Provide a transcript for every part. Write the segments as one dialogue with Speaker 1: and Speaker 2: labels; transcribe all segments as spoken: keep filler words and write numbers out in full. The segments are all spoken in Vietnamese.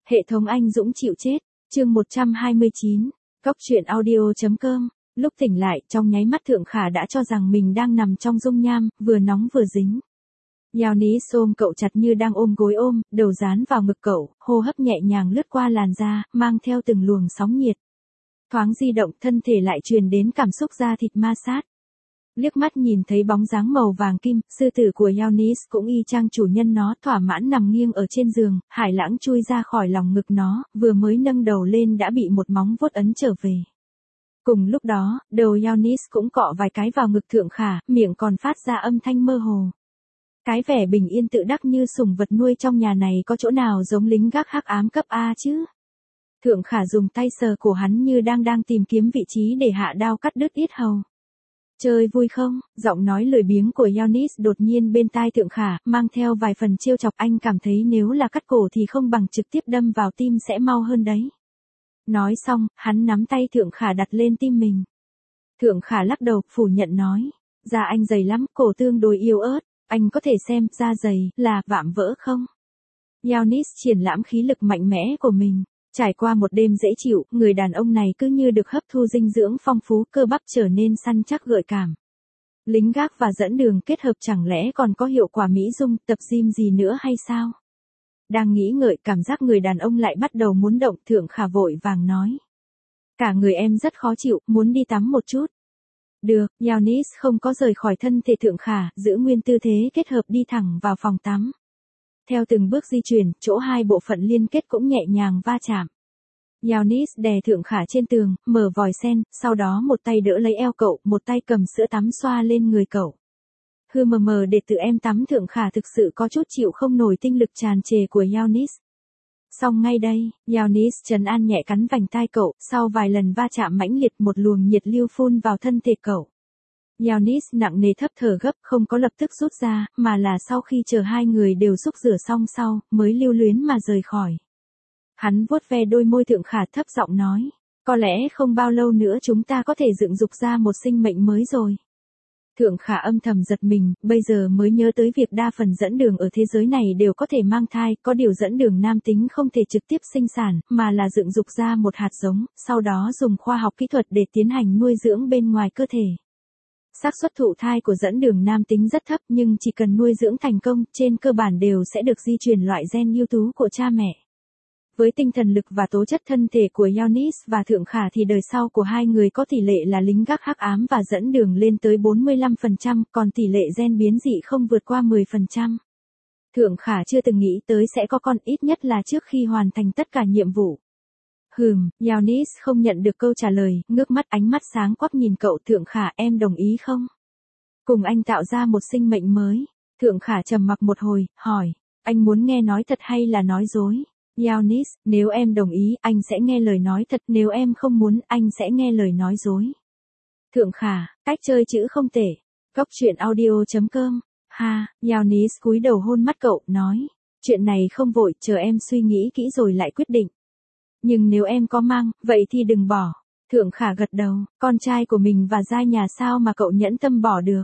Speaker 1: Hệ thống anh dũng chịu chết, chương một trăm hai mươi chín, Cóc truyện audio chấm com. Lúc tỉnh lại, trong nháy mắt Thượng Khả đã cho rằng mình đang nằm trong dung nham, vừa nóng vừa dính. Yaonis ôm cậu chặt như đang ôm gối ôm, đầu dán vào ngực cậu, hô hấp nhẹ nhàng lướt qua làn da, mang theo từng luồng sóng nhiệt. Thoáng di động, thân thể lại truyền đến cảm xúc da thịt ma sát. Liếc mắt nhìn thấy bóng dáng màu vàng kim, sư tử của Yaonis cũng y chang chủ nhân nó, thỏa mãn nằm nghiêng ở trên giường, Hải Lãng chui ra khỏi lòng ngực nó, vừa mới nâng đầu lên đã bị một móng vuốt ấn trở về. Cùng lúc đó, đầu Yaonis cũng cọ vài cái vào ngực Thượng Khả, miệng còn phát ra âm thanh mơ hồ. Cái vẻ bình yên tự đắc như sủng vật nuôi trong nhà này có chỗ nào giống lính gác hắc ám cấp A chứ? Thượng Khả dùng tay sờ cổ hắn như đang đang tìm kiếm vị trí để hạ đao cắt đứt yết hầu. Chơi vui không? Giọng nói lười biếng của Yaonis đột nhiên bên tai Thượng Khả, mang theo vài phần trêu chọc. Anh cảm thấy nếu là cắt cổ thì không bằng trực tiếp đâm vào tim sẽ mau hơn đấy. Nói xong, hắn nắm tay Thượng Khả đặt lên tim mình. Thượng Khả lắc đầu, phủ nhận nói. Da anh dày lắm, cổ tương đối yếu ớt. Anh có thể xem, da dày, là, vạm vỡ không? Yaonis triển lãm khí lực mạnh mẽ của mình. Trải qua một đêm dễ chịu, người đàn ông này cứ như được hấp thu dinh dưỡng phong phú, cơ bắp trở nên săn chắc gợi cảm. Lính gác và dẫn đường kết hợp chẳng lẽ còn có hiệu quả mỹ dung, tập gym gì nữa hay sao? Đang nghĩ ngợi, cảm giác người đàn ông lại bắt đầu muốn động. Thượng Khả vội vàng nói. Cả người em rất khó chịu, muốn đi tắm một chút. Được, Yaonis không có rời khỏi thân thể Thượng Khả, giữ nguyên tư thế kết hợp đi thẳng vào phòng tắm. Theo từng bước di chuyển, chỗ hai bộ phận liên kết cũng nhẹ nhàng va chạm. Yaonis đè Thượng Khả trên tường, mở vòi sen, sau đó một tay đỡ lấy eo cậu, một tay cầm sữa tắm xoa lên người cậu. Hư mờ mờ để tự em tắm. Thượng Khả thực sự có chút chịu không nổi tinh lực tràn trề của Yaonis. Xong ngay đây, Yaonis trấn an nhẹ cắn vành tai cậu, sau vài lần va chạm mãnh liệt một luồng nhiệt lưu phun vào thân thể cậu. Yaonis nặng nề thấp thở gấp, không có lập tức rút ra, mà là sau khi chờ hai người đều xúc rửa xong sau, mới lưu luyến mà rời khỏi. Hắn vuốt ve đôi môi Thượng Khả thấp giọng nói, có lẽ không bao lâu nữa chúng ta có thể dựng dục ra một sinh mệnh mới rồi. Thượng Khả âm thầm giật mình, bây giờ mới nhớ tới việc đa phần dẫn đường ở thế giới này đều có thể mang thai, có điều dẫn đường nam tính không thể trực tiếp sinh sản, mà là dựng dục ra một hạt giống, sau đó dùng khoa học kỹ thuật để tiến hành nuôi dưỡng bên ngoài cơ thể. Xác suất thụ thai của dẫn đường nam tính rất thấp, nhưng chỉ cần nuôi dưỡng thành công, trên cơ bản đều sẽ được di truyền loại gen ưu tú của cha mẹ. Với tinh thần lực và tố chất thân thể của Yaonis và Thượng Khả thì đời sau của hai người có tỷ lệ là lính gác hắc ám và dẫn đường lên tới bốn mươi lăm phần trăm, còn tỷ lệ gen biến dị không vượt qua mười phần trăm. Thượng Khả chưa từng nghĩ tới sẽ có con, ít nhất là trước khi hoàn thành tất cả nhiệm vụ. Hừm, Yaonis không nhận được câu trả lời, ngước mắt, ánh mắt sáng quắc nhìn cậu. Thượng Khả, em đồng ý không? Cùng anh tạo ra một sinh mệnh mới. Thượng Khả trầm mặc một hồi, hỏi, anh muốn nghe nói thật hay là nói dối? Yaonis, nếu em đồng ý, anh sẽ nghe lời nói thật, nếu em không muốn, anh sẽ nghe lời nói dối. Thượng Khả, cách chơi chữ không tệ. Cóc truyện audio chấm com. Ha, Yaonis cúi đầu hôn mắt cậu, nói, chuyện này không vội, chờ em suy nghĩ kỹ rồi lại quyết định. Nhưng nếu em có mang, vậy thì đừng bỏ. Thượng Khả gật đầu, con trai của mình và giai nhà sao mà cậu nhẫn tâm bỏ được.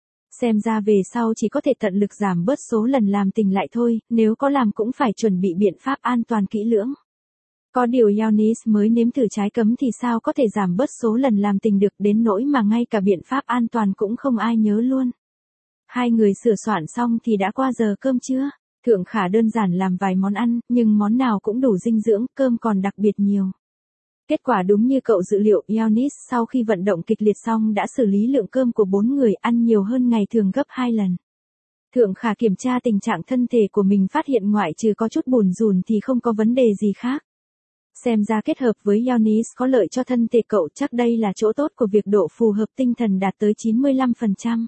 Speaker 1: Xem ra về sau chỉ có thể tận lực giảm bớt số lần làm tình lại thôi, nếu có làm cũng phải chuẩn bị biện pháp an toàn kỹ lưỡng. Có điều Yaonis mới nếm thử trái cấm thì sao có thể giảm bớt số lần làm tình được, đến nỗi mà ngay cả biện pháp an toàn cũng không ai nhớ luôn. Hai người sửa soạn xong thì đã qua giờ cơm trưa. Thượng Khả đơn giản làm vài món ăn, nhưng món nào cũng đủ dinh dưỡng, cơm còn đặc biệt nhiều. Kết quả đúng như cậu dự liệu, Yaonis sau khi vận động kịch liệt xong đã xử lý lượng cơm của bốn người, ăn nhiều hơn ngày thường gấp hai lần. Thượng Khả kiểm tra tình trạng thân thể của mình, phát hiện ngoại trừ có chút bùn rùn thì không có vấn đề gì khác. Xem ra kết hợp với Yaonis có lợi cho thân thể cậu, chắc đây là chỗ tốt của việc độ phù hợp tinh thần đạt tới chín mươi lăm phần trăm.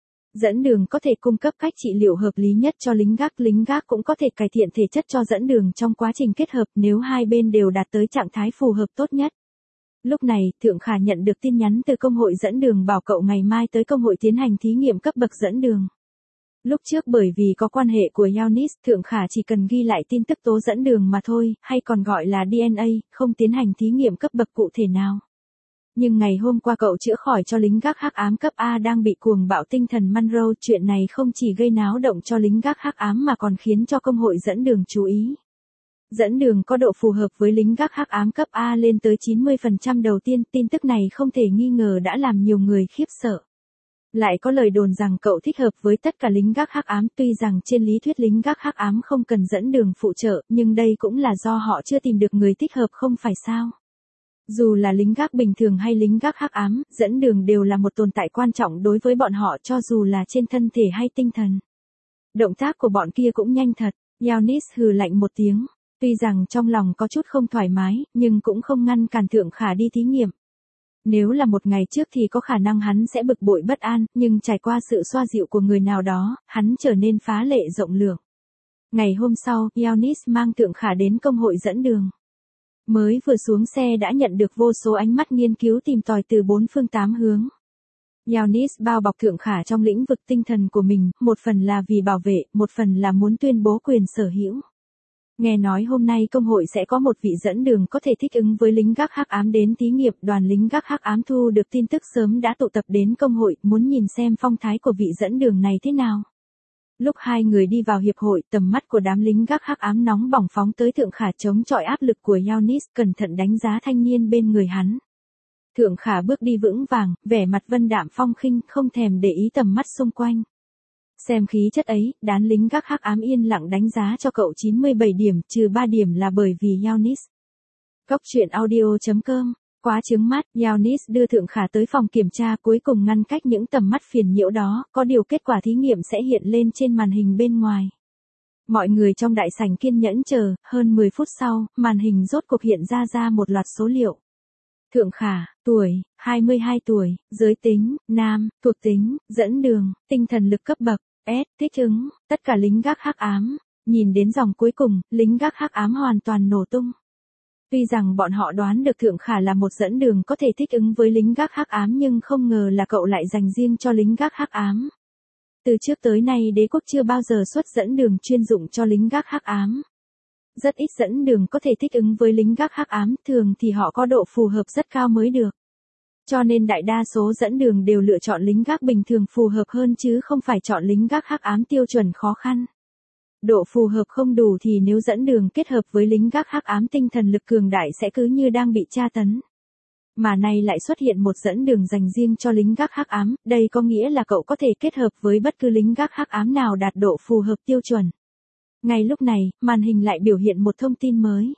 Speaker 1: Dẫn đường có thể cung cấp cách trị liệu hợp lý nhất cho lính gác, lính gác cũng có thể cải thiện thể chất cho dẫn đường trong quá trình kết hợp nếu hai bên đều đạt tới trạng thái phù hợp tốt nhất. Lúc này, Thượng Khả nhận được tin nhắn từ công hội dẫn đường bảo cậu ngày mai tới công hội tiến hành thí nghiệm cấp bậc dẫn đường. Lúc trước bởi vì có quan hệ của Yaonis, Thượng Khả chỉ cần ghi lại tin tức tố dẫn đường mà thôi, hay còn gọi là đê en a, không tiến hành thí nghiệm cấp bậc cụ thể nào. Nhưng ngày hôm qua cậu chữa khỏi cho lính gác hắc ám cấp A đang bị cuồng bạo tinh thần Monroe, chuyện này không chỉ gây náo động cho lính gác hắc ám mà còn khiến cho công hội dẫn đường chú ý. Dẫn đường có độ phù hợp với lính gác hắc ám cấp A lên tới chín mươi phần trăm đầu tiên, tin tức này không thể nghi ngờ đã làm nhiều người khiếp sợ. Lại có lời đồn rằng cậu thích hợp với tất cả lính gác hắc ám, tuy rằng trên lý thuyết lính gác hắc ám không cần dẫn đường phụ trợ, nhưng đây cũng là do họ chưa tìm được người thích hợp không phải sao? Dù là lính gác bình thường hay lính gác hắc ám, dẫn đường đều là một tồn tại quan trọng đối với bọn họ cho dù là trên thân thể hay tinh thần. Động tác của bọn kia cũng nhanh thật, Giannis hừ lạnh một tiếng. Tuy rằng trong lòng có chút không thoải mái, nhưng cũng không ngăn cản Thượng Khả đi thí nghiệm. Nếu là một ngày trước thì có khả năng hắn sẽ bực bội bất an, nhưng trải qua sự xoa dịu của người nào đó, hắn trở nên phá lệ rộng lượng. Ngày hôm sau, Giannis mang Thượng Khả đến công hội dẫn đường. Mới vừa xuống xe đã nhận được vô số ánh mắt nghiên cứu tìm tòi từ bốn phương tám hướng. Giannis bao bọc Thượng Khả trong lĩnh vực tinh thần của mình, một phần là vì bảo vệ, một phần là muốn tuyên bố quyền sở hữu. Nghe nói hôm nay công hội sẽ có một vị dẫn đường có thể thích ứng với lính gác hắc ám đến thí nghiệm, đoàn lính gác hắc ám thu được tin tức sớm đã tụ tập đến công hội, muốn nhìn xem phong thái của vị dẫn đường này thế nào. Lúc hai người đi vào hiệp hội, tầm mắt của đám lính gác hắc ám nóng bỏng phóng tới Thượng Khả chống chọi áp lực của Giannis, cẩn thận đánh giá thanh niên bên người hắn. Thượng Khả bước đi vững vàng, vẻ mặt vân đạm phong khinh, không thèm để ý tầm mắt xung quanh. Xem khí chất ấy, đám lính gác hắc ám yên lặng đánh giá cho cậu chín mươi bảy điểm, trừ ba điểm là bởi vì Giannis. Cóc truyện audio chấm com, quá trướng mắt, Giannis đưa Thượng Khả tới phòng kiểm tra, cuối cùng ngăn cách những tầm mắt phiền nhiễu đó, có điều kết quả thí nghiệm sẽ hiện lên trên màn hình bên ngoài. Mọi người trong đại sảnh kiên nhẫn chờ, hơn mười phút sau, màn hình rốt cuộc hiện ra ra một loạt số liệu. Thượng Khả, tuổi, hai mươi hai tuổi, giới tính, nam, thuộc tính, dẫn đường, tinh thần lực cấp bậc, S, thích ứng, tất cả lính gác hắc ám. Nhìn đến dòng cuối cùng, lính gác hắc ám hoàn toàn nổ tung. Tuy rằng bọn họ đoán được Thượng Khả là một dẫn đường có thể thích ứng với lính gác hắc ám nhưng không ngờ là cậu lại dành riêng cho lính gác hắc ám. Từ trước tới nay đế quốc chưa bao giờ xuất dẫn đường chuyên dụng cho lính gác hắc ám. Rất ít dẫn đường có thể thích ứng với lính gác hắc ám, thường thì họ có độ phù hợp rất cao mới được. Cho nên đại đa số dẫn đường đều lựa chọn lính gác bình thường phù hợp hơn chứ không phải chọn lính gác hắc ám tiêu chuẩn khó khăn. Độ phù hợp không đủ thì nếu dẫn đường kết hợp với lính gác hắc ám tinh thần lực cường đại sẽ cứ như đang bị tra tấn. Mà nay lại xuất hiện một dẫn đường dành riêng cho lính gác hắc ám, đây có nghĩa là cậu có thể kết hợp với bất cứ lính gác hắc ám nào đạt độ phù hợp tiêu chuẩn. Ngay lúc này, màn hình lại biểu hiện một thông tin mới.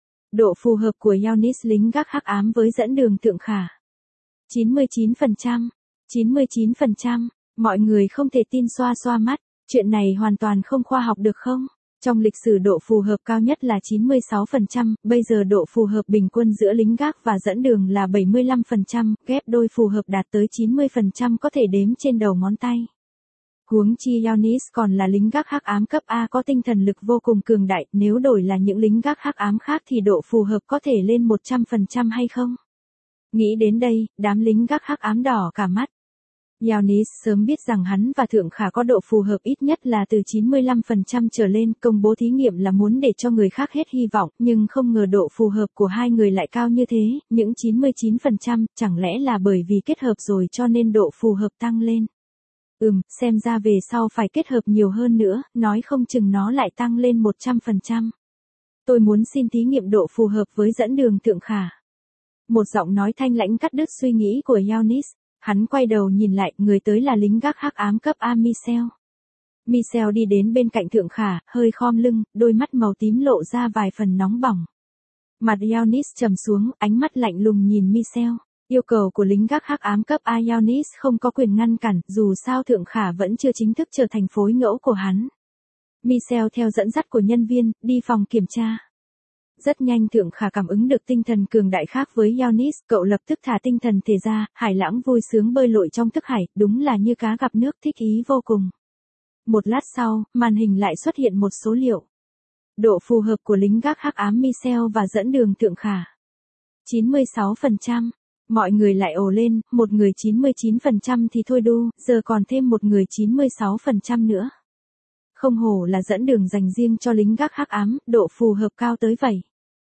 Speaker 1: Độ phù hợp của Giannis lính gác hắc ám với dẫn đường Thượng Khả. chín mươi chín phần trăm. chín mươi chín phần trăm. Mọi người không thể tin xoa xoa mắt. Chuyện này hoàn toàn không khoa học được không? Trong lịch sử độ phù hợp cao nhất là chín mươi sáu phần trăm, bây giờ độ phù hợp bình quân giữa lính gác và dẫn đường là bảy mươi lăm phần trăm, ghép đôi phù hợp đạt tới chín mươi phần trăm có thể đếm trên đầu ngón tay. Huống chi Giannis còn là lính gác hắc ám cấp A có tinh thần lực vô cùng cường đại, nếu đổi là những lính gác hắc ám khác thì độ phù hợp có thể lên một trăm phần trăm hay không? Nghĩ đến đây, đám lính gác hắc ám đỏ cả mắt. Giannis sớm biết rằng hắn và Thượng Khả có độ phù hợp ít nhất là từ chín mươi lăm phần trăm trở lên, công bố thí nghiệm là muốn để cho người khác hết hy vọng, nhưng không ngờ độ phù hợp của hai người lại cao như thế, những chín mươi chín phần trăm, chẳng lẽ là bởi vì kết hợp rồi cho nên độ phù hợp tăng lên. Ừm, xem ra về sau phải kết hợp nhiều hơn nữa, nói không chừng nó lại tăng lên một trăm phần trăm. Tôi muốn xin thí nghiệm độ phù hợp với dẫn đường Thượng Khả. Một giọng nói thanh lãnh cắt đứt suy nghĩ của Giannis. Hắn quay đầu nhìn lại, người tới là lính gác hắc ám cấp A Michel. Michel đi đến bên cạnh Thượng Khả, hơi khom lưng, đôi mắt màu tím lộ ra vài phần nóng bỏng. Mặt Giannis trầm xuống, ánh mắt lạnh lùng nhìn Michel. Yêu cầu của lính gác hắc ám cấp A Giannis không có quyền ngăn cản, dù sao Thượng Khả vẫn chưa chính thức trở thành phối ngẫu của hắn. Michel theo dẫn dắt của nhân viên, đi phòng kiểm tra. Rất nhanh Thượng Khả cảm ứng được tinh thần cường đại khác với Giannis, cậu lập tức thả tinh thần thể ra, hải lãng vui sướng bơi lội trong thức hải, đúng là như cá gặp nước, thích ý vô cùng. Một lát sau, màn hình lại xuất hiện một số liệu. Độ phù hợp của lính gác hắc ám Michel và dẫn đường Thượng Khả. chín mươi sáu phần trăm. Mọi người lại ồ lên, một người chín mươi chín phần trăm thì thôi đu, giờ còn thêm một người chín mươi sáu phần trăm nữa. Không hổ là dẫn đường dành riêng cho lính gác hắc ám, độ phù hợp cao tới vậy.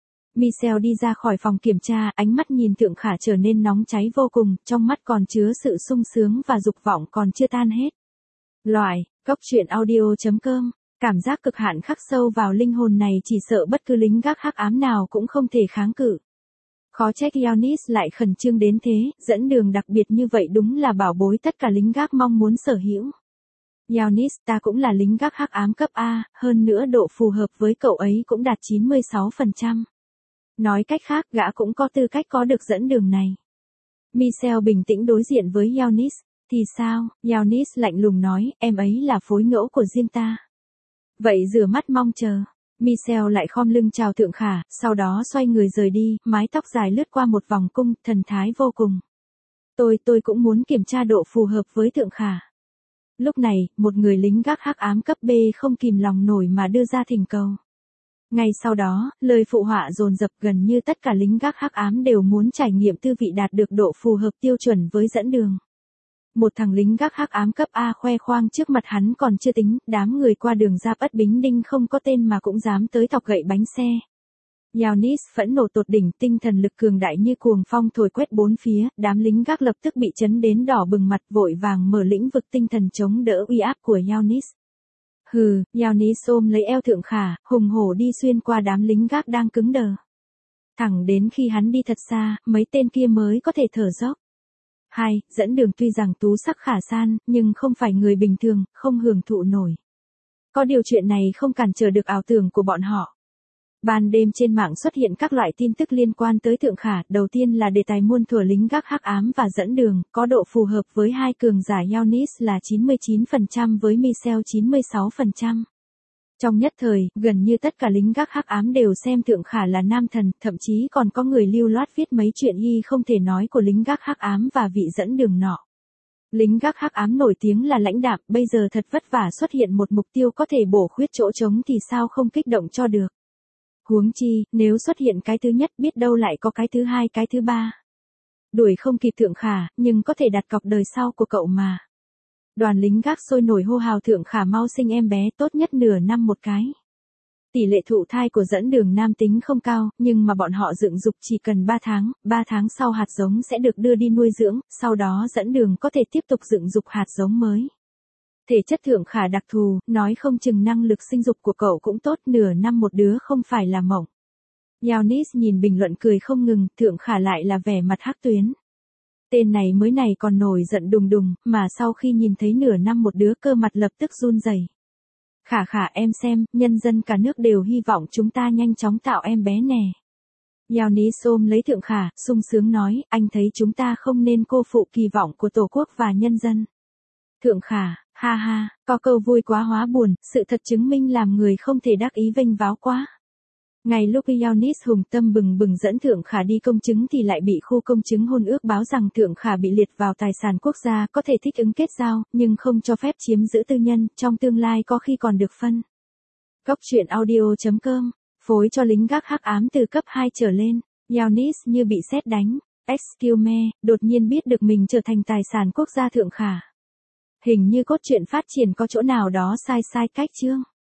Speaker 1: Michel đi ra khỏi phòng kiểm tra, ánh mắt nhìn Thượng Khả trở nên nóng cháy vô cùng, trong mắt còn chứa sự sung sướng và dục vọng còn chưa tan hết. Loại, cóc truyện audio chấm com Cảm giác cực hạn khắc sâu vào linh hồn này chỉ sợ bất cứ lính gác hắc ám nào cũng không thể kháng cự. Khó trách Giannis lại khẩn trương đến thế, dẫn đường đặc biệt như vậy đúng là bảo bối tất cả lính gác mong muốn sở hữu. Giannis, ta cũng là lính gác hắc ám cấp A, hơn nữa độ phù hợp với cậu ấy cũng đạt chín mươi sáu phần trăm. Nói cách khác, gã cũng có tư cách có được dẫn đường này. Michelle bình tĩnh đối diện với Giannis. Thì sao? Giannis lạnh lùng nói, em ấy là phối ngẫu của riêng ta. Vậy rửa mắt mong chờ. Michelle lại khom lưng chào Thượng Khả, sau đó xoay người rời đi, mái tóc dài lướt qua một vòng cung, thần thái vô cùng. Tôi, tôi cũng muốn kiểm tra độ phù hợp với Thượng Khả. Lúc này, một người lính gác hắc ám cấp B không kìm lòng nổi mà đưa ra thỉnh cầu. Ngay sau đó, lời phụ họa dồn dập, gần như tất cả lính gác hắc ám đều muốn trải nghiệm tư vị đạt được độ phù hợp tiêu chuẩn với dẫn đường. Một thằng lính gác hắc ám cấp A khoe khoang trước mặt hắn còn chưa tính, đám người qua đường Giáp Ất Bính Đinh không có tên mà cũng dám tới thọc gậy bánh xe. Giannis phẫn nộ tột đỉnh, tinh thần lực cường đại như cuồng phong thổi quét bốn phía, đám lính gác lập tức bị chấn đến đỏ bừng mặt, vội vàng mở lĩnh vực tinh thần chống đỡ uy áp của Giannis. Hừ, Giannis ôm lấy eo Thượng Khả, hùng hổ đi xuyên qua đám lính gác đang cứng đờ. Thẳng đến khi hắn đi thật xa, mấy tên kia mới có thể thở dốc. Hai, dẫn đường tuy rằng tú sắc khả san, nhưng không phải người bình thường, không hưởng thụ nổi. Có điều chuyện này không cản trở được ảo tưởng của bọn họ. Ban đêm trên mạng xuất hiện các loại tin tức liên quan tới Thượng Khả, đầu tiên là đề tài muôn thuở lính gác hắc ám và dẫn đường, có độ phù hợp với hai cường giả Giannis là chín mươi chín phần trăm với Michelle chín mươi sáu phần trăm. Trong nhất thời, gần như tất cả lính gác hắc ám đều xem Thượng Khả là nam thần, thậm chí còn có người lưu loát viết mấy chuyện y không thể nói của lính gác hắc ám và vị dẫn đường nọ. Lính gác hắc ám nổi tiếng là lãnh đạm, bây giờ thật vất vả xuất hiện một mục tiêu có thể bổ khuyết chỗ trống thì sao không kích động cho được. Huống chi, nếu xuất hiện cái thứ nhất biết đâu lại có cái thứ hai cái thứ ba. Đuổi không kịp Thượng Khả, nhưng có thể đặt cọc đời sau của cậu mà. Đoàn lính gác sôi nổi hô hào Thượng Khả mau sinh em bé, tốt nhất nửa năm một cái. Tỷ lệ thụ thai của dẫn đường nam tính không cao, nhưng mà bọn họ dựng dục chỉ cần ba tháng, ba tháng sau hạt giống sẽ được đưa đi nuôi dưỡng, sau đó dẫn đường có thể tiếp tục dựng dục hạt giống mới. Thể chất Thượng Khả đặc thù, nói không chừng năng lực sinh dục của cậu cũng tốt, nửa năm một đứa không phải là mộng. Giannis nhìn bình luận cười không ngừng, Thượng Khả lại là vẻ mặt hắc tuyến. Tên này mới này còn nổi giận đùng đùng, mà sau khi nhìn thấy nửa năm một đứa cơ mặt lập tức run rẩy. Khả Khả em xem, nhân dân cả nước đều hy vọng chúng ta nhanh chóng tạo em bé nè. Giannis ôm lấy Thượng Khả, sung sướng nói, anh thấy chúng ta không nên cô phụ kỳ vọng của Tổ quốc và nhân dân. Thượng Khả, ha ha, có câu vui quá hóa buồn, sự thật chứng minh làm người không thể đắc ý vênh váo quá. Ngay lúc Giannis hùng tâm bừng bừng dẫn Thượng Khả đi công chứng thì lại bị khu công chứng hôn ước báo rằng Thượng Khả bị liệt vào tài sản quốc gia, có thể thích ứng kết giao, nhưng không cho phép chiếm giữ tư nhân, trong tương lai có khi còn được phân. Góc truyện audio chấm com, phối cho lính gác hắc ám từ cấp hai trở lên, Giannis như bị sét đánh, excuse me, đột nhiên biết được mình trở thành tài sản quốc gia Thượng Khả. Hình như cốt truyện phát triển có chỗ nào đó sai sai cách chương.